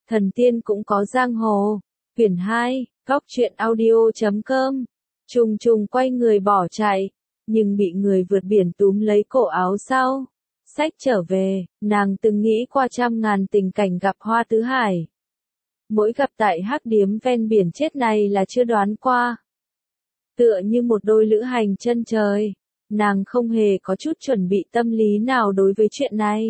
Thần tiên cũng có giang hồ. Quyển 2, Góc truyện audio.com. Trùng trùng quay người bỏ chạy, nhưng bị người vượt biển túm lấy cổ áo sau. Xách trở về, nàng từng nghĩ qua trăm ngàn tình cảnh gặp Hoa Tứ Hải. Mỗi gặp tại hắc điếm ven biển chết này là chưa đoán qua. Tựa như một đôi lữ hành chân trời, nàng không hề có chút chuẩn bị tâm lý nào đối với chuyện này.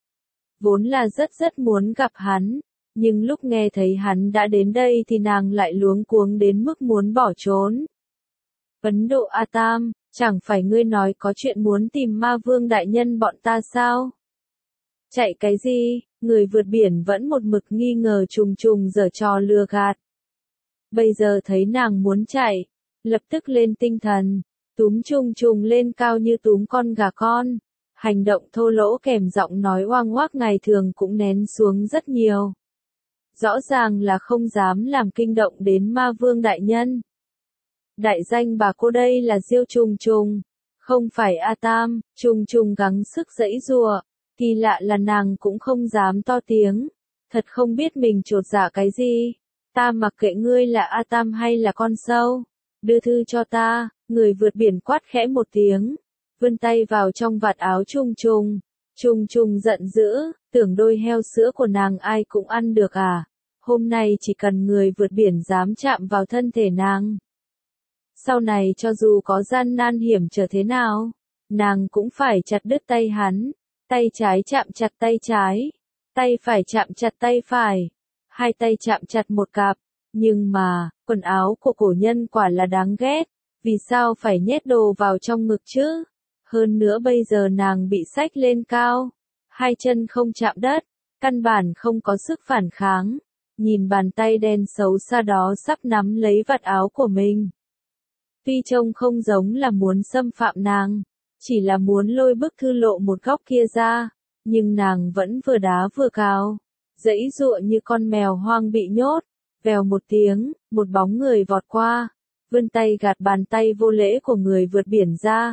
Vốn là rất muốn gặp hắn, nhưng lúc nghe thấy hắn đã đến đây thì nàng lại luống cuống đến mức muốn bỏ trốn. Ấn Độ A Tam, chẳng phải ngươi nói có chuyện muốn tìm Ma Vương đại nhân bọn ta sao? Chạy cái gì? Người vượt biển vẫn một mực nghi ngờ trùng trùng giở trò lừa gạt. Bây giờ thấy nàng muốn chạy, lập tức lên tinh thần, túm trùng trùng lên cao như túm con gà con. Hành động thô lỗ kèm giọng nói oang oác ngày thường cũng nén xuống rất nhiều. Rõ ràng là không dám làm kinh động đến Ma Vương đại nhân. Đại danh bà cô đây là Diêu Trùng Trùng, không phải A Tam. Trùng Trùng gắng sức giãy giụa, kỳ lạ là nàng cũng không dám to tiếng, thật không biết mình chột dạ cái gì. Ta mặc kệ ngươi là A Tam hay là con sâu, đưa thư cho ta. Người vượt biển quát khẽ một tiếng, vươn tay vào trong vạt áo Trùng Trùng. Trùng Trùng giận dữ, tưởng đôi heo sữa của nàng ai cũng ăn được à? Hôm nay chỉ cần người vượt biển dám chạm vào thân thể nàng, sau này cho dù có gian nan hiểm trở thế nào, nàng cũng phải chặt đứt tay hắn. Tay trái chạm chặt tay trái, tay phải chạm chặt tay phải, hai tay chạm chặt một cặp. Nhưng mà, quần áo của cổ nhân quả là đáng ghét, vì sao phải nhét đồ vào trong ngực chứ? Hơn nữa bây giờ nàng bị xách lên cao, hai chân không chạm đất, căn bản không có sức phản kháng. Nhìn bàn tay đen xấu xa đó sắp nắm lấy vạt áo của mình. Tuy trông không giống là muốn xâm phạm nàng, chỉ là muốn lôi bức thư lộ một góc kia ra, nhưng nàng vẫn vừa đá vừa cào, giãy giụa như con mèo hoang bị nhốt. Vèo một tiếng, một bóng người vọt qua, vươn tay gạt bàn tay vô lễ của người vượt biển ra.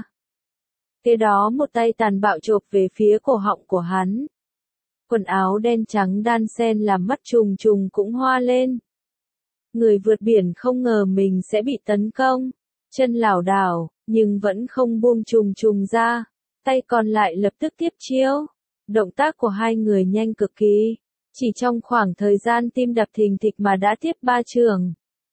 Kế đó một tay tàn bạo chộp về phía cổ họng của hắn. Quần áo đen trắng đan xen làm mắt Trùng Trùng cũng hoa lên. Người vượt biển không ngờ mình sẽ bị tấn công, chân lảo đảo, nhưng vẫn không buông Trùng Trùng ra, tay còn lại lập tức tiếp chiêu. Động tác của hai người nhanh cực kỳ, chỉ trong khoảng thời gian tim đập thình thịch mà đã tiếp 3 chưởng.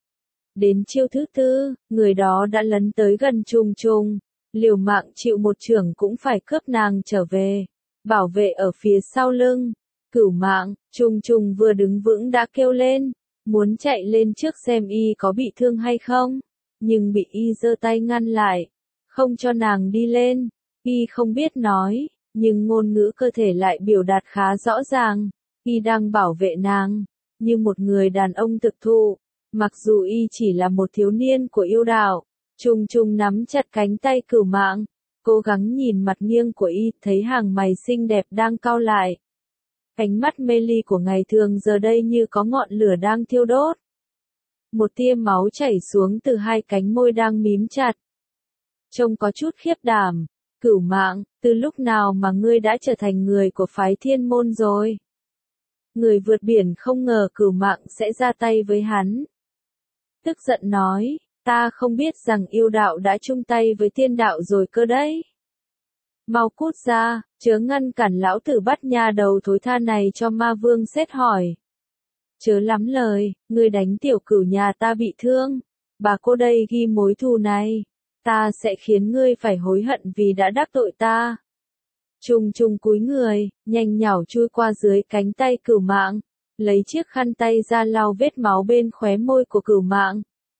Đến chiêu thứ tư, người đó đã lấn tới gần Trùng Trùng, liều mạng chịu một chưởng cũng phải cướp nàng trở về, bảo vệ ở phía sau lưng. Cửu mạng. Trùng Trùng vừa đứng vững đã kêu lên, muốn chạy lên trước xem y có bị thương hay không, nhưng bị y giơ tay ngăn lại, không cho nàng đi lên. Y không biết nói, nhưng ngôn ngữ cơ thể lại biểu đạt khá rõ ràng, y đang bảo vệ nàng, như một người đàn ông thực thụ, mặc dù y chỉ là một thiếu niên của yêu đạo. Trùng Trùng nắm chặt cánh tay Cửu mạng, cố gắng nhìn mặt nghiêng của y, thấy hàng mày xinh đẹp đang cau lại. Ánh mắt mê ly của ngày thường giờ đây như có ngọn lửa đang thiêu đốt. Một tia máu chảy xuống từ hai cánh môi đang mím chặt. Trông có chút khiếp đảm. Cửu mạng, từ lúc nào mà ngươi đã trở thành người của phái Thiên Môn rồi? Người vượt biển không ngờ Cửu mạng sẽ ra tay với hắn. Tức giận nói, ta không biết rằng yêu đạo đã chung tay với tiên đạo rồi cơ đấy. Mau cút ra, chớ ngăn cản lão tử bắt nhà đầu thối tha này cho Ma Vương xét hỏi. Chớ lắm lời, ngươi đánh tiểu cửu nhà ta bị thương, bà cô đây ghi mối thù này, ta sẽ khiến ngươi phải hối hận vì đã đắc tội ta. Trùng Trùng cúi người, nhanh nhảu chui qua dưới cánh tay Cửu mạng, lấy chiếc khăn tay ra lau vết máu bên khóe môi của Cửu mạng.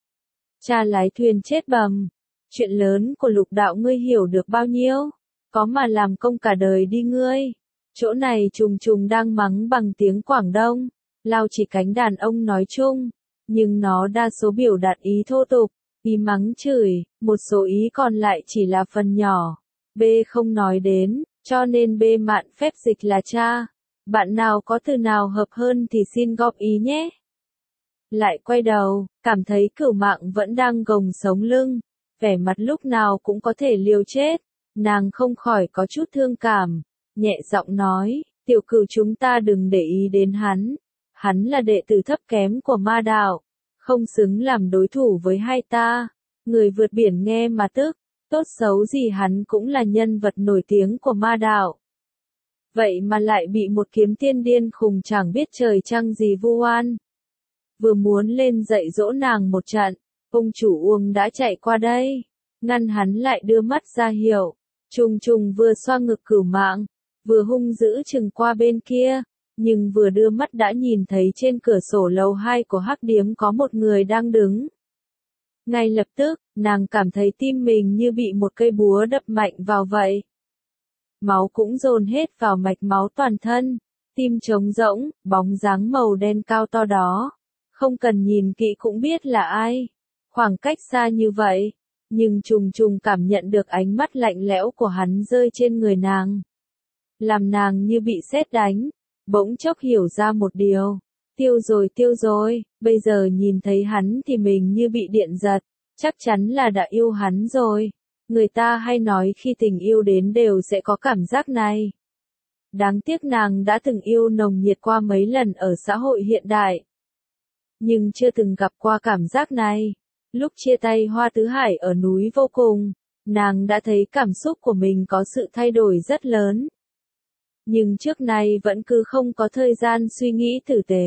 Cha lái thuyền chết bầm, chuyện lớn của lục đạo ngươi hiểu được bao nhiêu? Có mà làm công cả đời đi ngươi. Chỗ này Trùng Trùng đang mắng bằng tiếng Quảng Đông, lao chỉ cánh đàn ông nói chung, nhưng nó đa số biểu đạt ý thô tục, ý mắng chửi, một số ý còn lại chỉ là phần nhỏ. B không nói đến, cho nên B mạn phép dịch là cha. Bạn nào có từ nào hợp hơn thì xin góp ý nhé. Lại quay đầu, cảm thấy Cửu mạng vẫn đang gồng sống lưng, vẻ mặt lúc nào cũng có thể liều chết. Nàng không khỏi có chút thương cảm, nhẹ giọng nói, tiểu cửu chúng ta đừng để ý đến hắn. hắn là đệ tử thấp kém của ma đạo, không xứng làm đối thủ với hai ta. Người vượt biển nghe mà tức, tốt xấu gì hắn cũng là nhân vật nổi tiếng của ma đạo. Vậy mà lại bị một kiếm tiên điên khùng chẳng biết trời trăng gì vu oan. Vừa muốn lên dạy dỗ nàng một trận, ông chủ Uông đã chạy qua đây, ngăn hắn lại đưa mắt ra hiệu. Trùng trùng vừa xoa ngực Cửu Mạng, vừa hung dữ chừng qua bên kia, nhưng vừa đưa mắt đã nhìn thấy trên cửa sổ lầu 2 của Hắc Điếm có một người đang đứng. Ngay lập tức, nàng cảm thấy tim mình như bị một cây búa đập mạnh vào vậy. Máu cũng dồn hết vào mạch máu toàn thân, tim trống rỗng, bóng dáng màu đen cao to đó. Không cần nhìn kỹ cũng biết là ai. Khoảng cách xa như vậy, nhưng trùng trùng cảm nhận được ánh mắt lạnh lẽo của hắn rơi trên người nàng. Làm nàng như bị sét đánh, bỗng chốc hiểu ra một điều. Tiêu rồi, bây giờ nhìn thấy hắn thì mình như bị điện giật, chắc chắn là đã yêu hắn rồi. Người ta hay nói khi tình yêu đến đều sẽ có cảm giác này. Đáng tiếc nàng đã từng yêu nồng nhiệt qua mấy lần ở xã hội hiện đại, nhưng chưa từng gặp qua cảm giác này. Lúc chia tay Hoa Tứ Hải ở núi Vô Cùng, nàng đã thấy cảm xúc của mình có sự thay đổi rất lớn. Nhưng trước nay vẫn cứ không có thời gian suy nghĩ tử tế.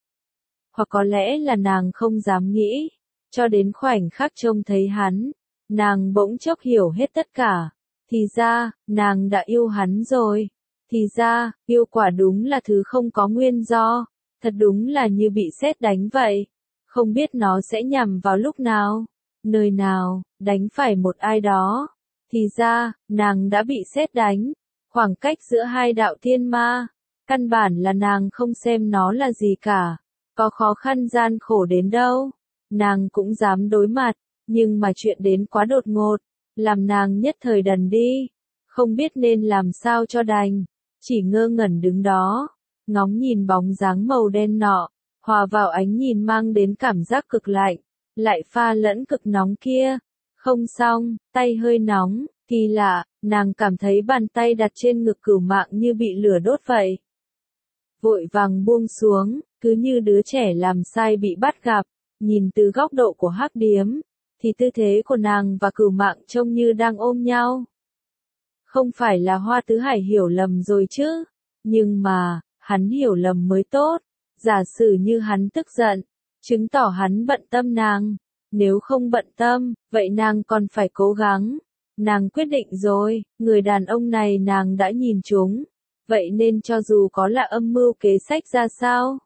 Hoặc có lẽ là nàng không dám nghĩ, cho đến khoảnh khắc trông thấy hắn, nàng bỗng chốc hiểu hết tất cả. Thì ra, nàng đã yêu hắn rồi. Thì ra, yêu quả đúng là thứ không có nguyên do. Thật đúng là như bị sét đánh vậy. Không biết nó sẽ nhằm vào lúc nào, nơi nào, đánh phải một ai đó. Thì ra, nàng đã bị sét đánh. Khoảng cách giữa hai đạo thiên ma, căn bản là nàng không xem nó là gì cả. Có khó khăn gian khổ đến đâu, nàng cũng dám đối mặt. Nhưng mà chuyện đến quá đột ngột, làm nàng nhất thời đần đi. Không biết nên làm sao cho đành. Chỉ ngơ ngẩn đứng đó, ngóng nhìn bóng dáng màu đen nọ, hòa vào ánh nhìn mang đến cảm giác cực lạnh, lại pha lẫn cực nóng kia. Không xong, tay hơi nóng, kỳ lạ, nàng cảm thấy bàn tay đặt trên ngực Cửu Mạng như bị lửa đốt vậy. Vội vàng buông xuống, cứ như đứa trẻ làm sai bị bắt gặp, nhìn từ góc độ của Hắc Điếm, thì tư thế của nàng và Cửu Mạng trông như đang ôm nhau. Không phải là Hoa Tứ Hải hiểu lầm rồi chứ, nhưng mà, hắn hiểu lầm mới tốt. Giả sử như hắn tức giận, chứng tỏ hắn bận tâm nàng. Nếu không bận tâm, vậy nàng còn phải cố gắng. Nàng quyết định rồi, người đàn ông này nàng đã nhìn trúng. Vậy nên cho dù có là âm mưu kế sách ra sao,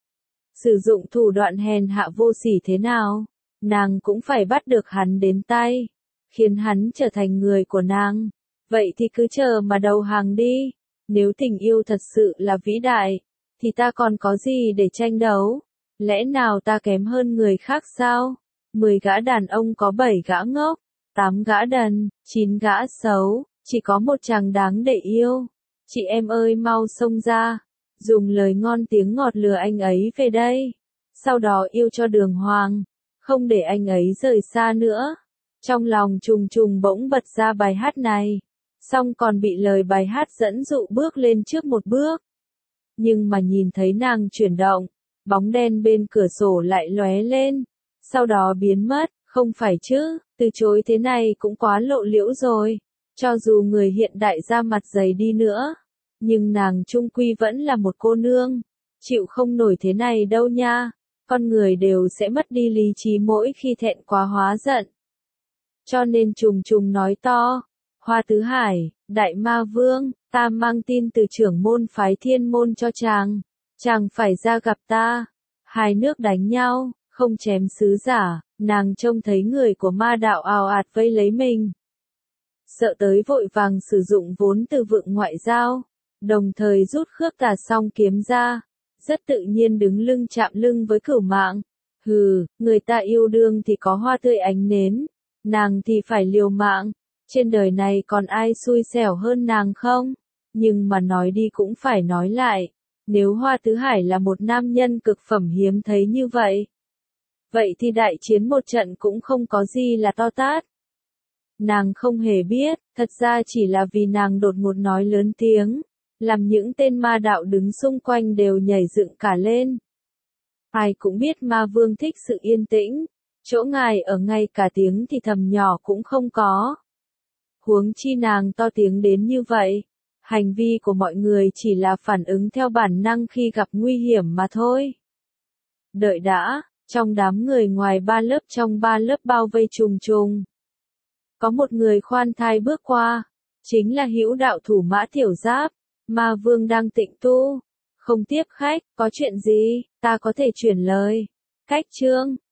sử dụng thủ đoạn hèn hạ vô sỉ thế nào, nàng cũng phải bắt được hắn đến tay, khiến hắn trở thành người của nàng. Vậy thì cứ chờ mà đầu hàng đi. Nếu tình yêu thật sự là vĩ đại, thì ta còn có gì để tranh đấu? Lẽ nào ta kém hơn người khác sao? 10 gã đàn ông có 7 gã ngốc, 8 gã đần, 9 gã xấu, chỉ có một chàng đáng để yêu. Chị em ơi mau xông ra, dùng lời ngon tiếng ngọt lừa anh ấy về đây. Sau đó yêu cho Đường Hoàng, không để anh ấy rời xa nữa. Trong lòng trùng trùng bỗng bật ra bài hát này, xong còn bị lời bài hát dẫn dụ bước lên trước một bước. Nhưng mà nhìn thấy nàng chuyển động, bóng đen bên cửa sổ lại lóe lên, sau đó biến mất. Không phải chứ, từ chối thế này cũng quá lộ liễu rồi. Cho dù người hiện đại ra mặt dày đi nữa, nhưng nàng chung quy vẫn là một cô nương, chịu không nổi thế này đâu nha. Con người đều sẽ mất đi lý trí mỗi khi thẹn quá hóa giận. Cho nên trùng trùng nói to, Hoa Tứ Hải, Đại Ma Vương, ta mang tin từ trưởng môn phái Thiên Môn cho chàng phải ra gặp ta. Hai nước đánh nhau, không chém sứ giả, nàng trông thấy người của ma đạo ào ạt vây lấy mình. Sợ tới vội vàng sử dụng vốn từ vựng ngoại giao, đồng thời rút khước tà song kiếm ra, rất tự nhiên đứng lưng chạm lưng với Cửu Mạng. Hừ, người ta yêu đương thì có hoa tươi ánh nến, nàng thì phải liều mạng. Trên đời này còn ai xui xẻo hơn nàng không? Nhưng mà nói đi cũng phải nói lại, nếu Hoa Tứ Hải là một nam nhân cực phẩm hiếm thấy như vậy, vậy thì đại chiến một trận cũng không có gì là to tát. Nàng không hề biết, thật ra chỉ là vì nàng đột ngột nói lớn tiếng, làm những tên ma đạo đứng xung quanh đều nhảy dựng cả lên. Ai cũng biết ma vương thích sự yên tĩnh, chỗ ngài ở ngay cả tiếng thì thầm nhỏ cũng không có. Huống chi nàng to tiếng đến như vậy, hành vi của mọi người chỉ là phản ứng theo bản năng khi gặp nguy hiểm mà thôi. Đợi đã, trong đám người ngoài trong ba lớp bao vây trùng trùng. Có một người khoan thai bước qua, chính là hữu đạo thủ Mã Tiểu Giáp, ma vương đang tịnh tu. Không tiếp khách, có chuyện gì, ta có thể chuyển lời. Khách trương,